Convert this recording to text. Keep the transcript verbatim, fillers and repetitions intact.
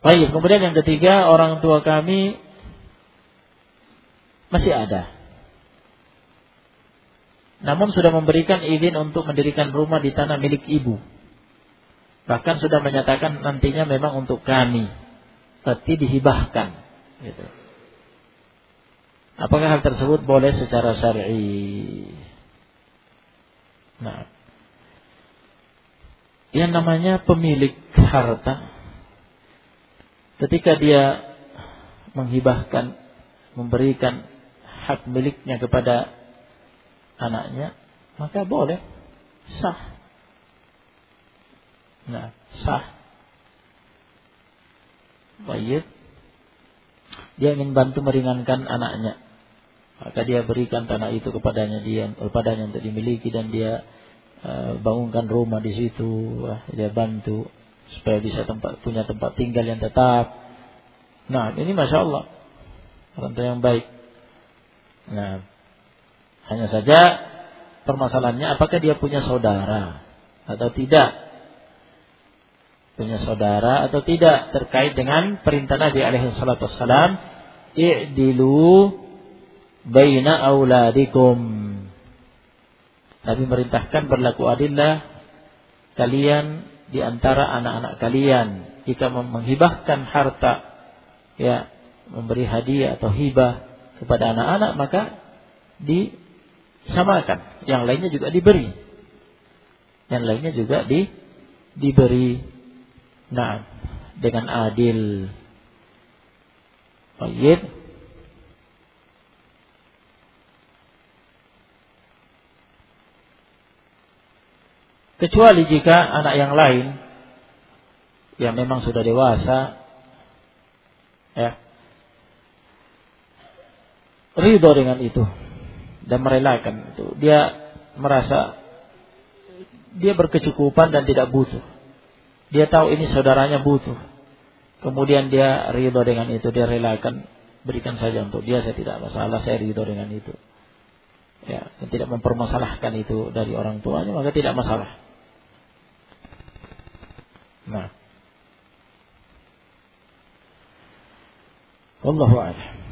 Baik, kemudian yang ketiga, orang tua kami masih ada, namun sudah memberikan izin untuk mendirikan rumah di tanah milik ibu. Bahkan sudah menyatakan nantinya memang untuk kami, tapi dihibahkan. Gitu. Apakah hal tersebut boleh secara syar'i? Nah, yang namanya pemilik harta, ketika dia menghibahkan, memberikan hak miliknya kepada anaknya, maka boleh, sah. Nah, sah. Baik. Dia ingin bantu meringankan anaknya, maka dia berikan tanah itu kepadanya, dia kepadanya untuk dimiliki, dan dia uh, bangunkan rumah di situ. Wah, dia bantu supaya bisa tempat punya tempat tinggal yang tetap. Nah, ini masya Allah, orang tua yang baik. Nah, hanya saja permasalahannya apakah dia punya saudara atau tidak, punya saudara atau tidak, terkait dengan perintah Nabi alaihi salatu wassalam, i'dilu baina auladikum. Nabi merintahkan berlaku adillah kalian di antara anak-anak kalian. Jika menghibahkan harta, ya, memberi hadiah atau hibah kepada anak-anak, maka disamakan. Yang lainnya juga diberi. Yang lainnya juga di, diberi. Nah, dengan adil. Baik. Kecuali jika anak yang lain yang memang sudah dewasa, ya, ridho dengan itu dan merelakan itu, dia merasa dia berkecukupan dan tidak butuh, dia tahu ini saudaranya butuh, kemudian dia ridho dengan itu, dia relakan, berikan saja untuk dia, saya tidak masalah, saya ridho dengan itu, ya, dan tidak mempermasalahkan itu dari orang tuanya, maka tidak masalah. Nah, wallahu a'lam.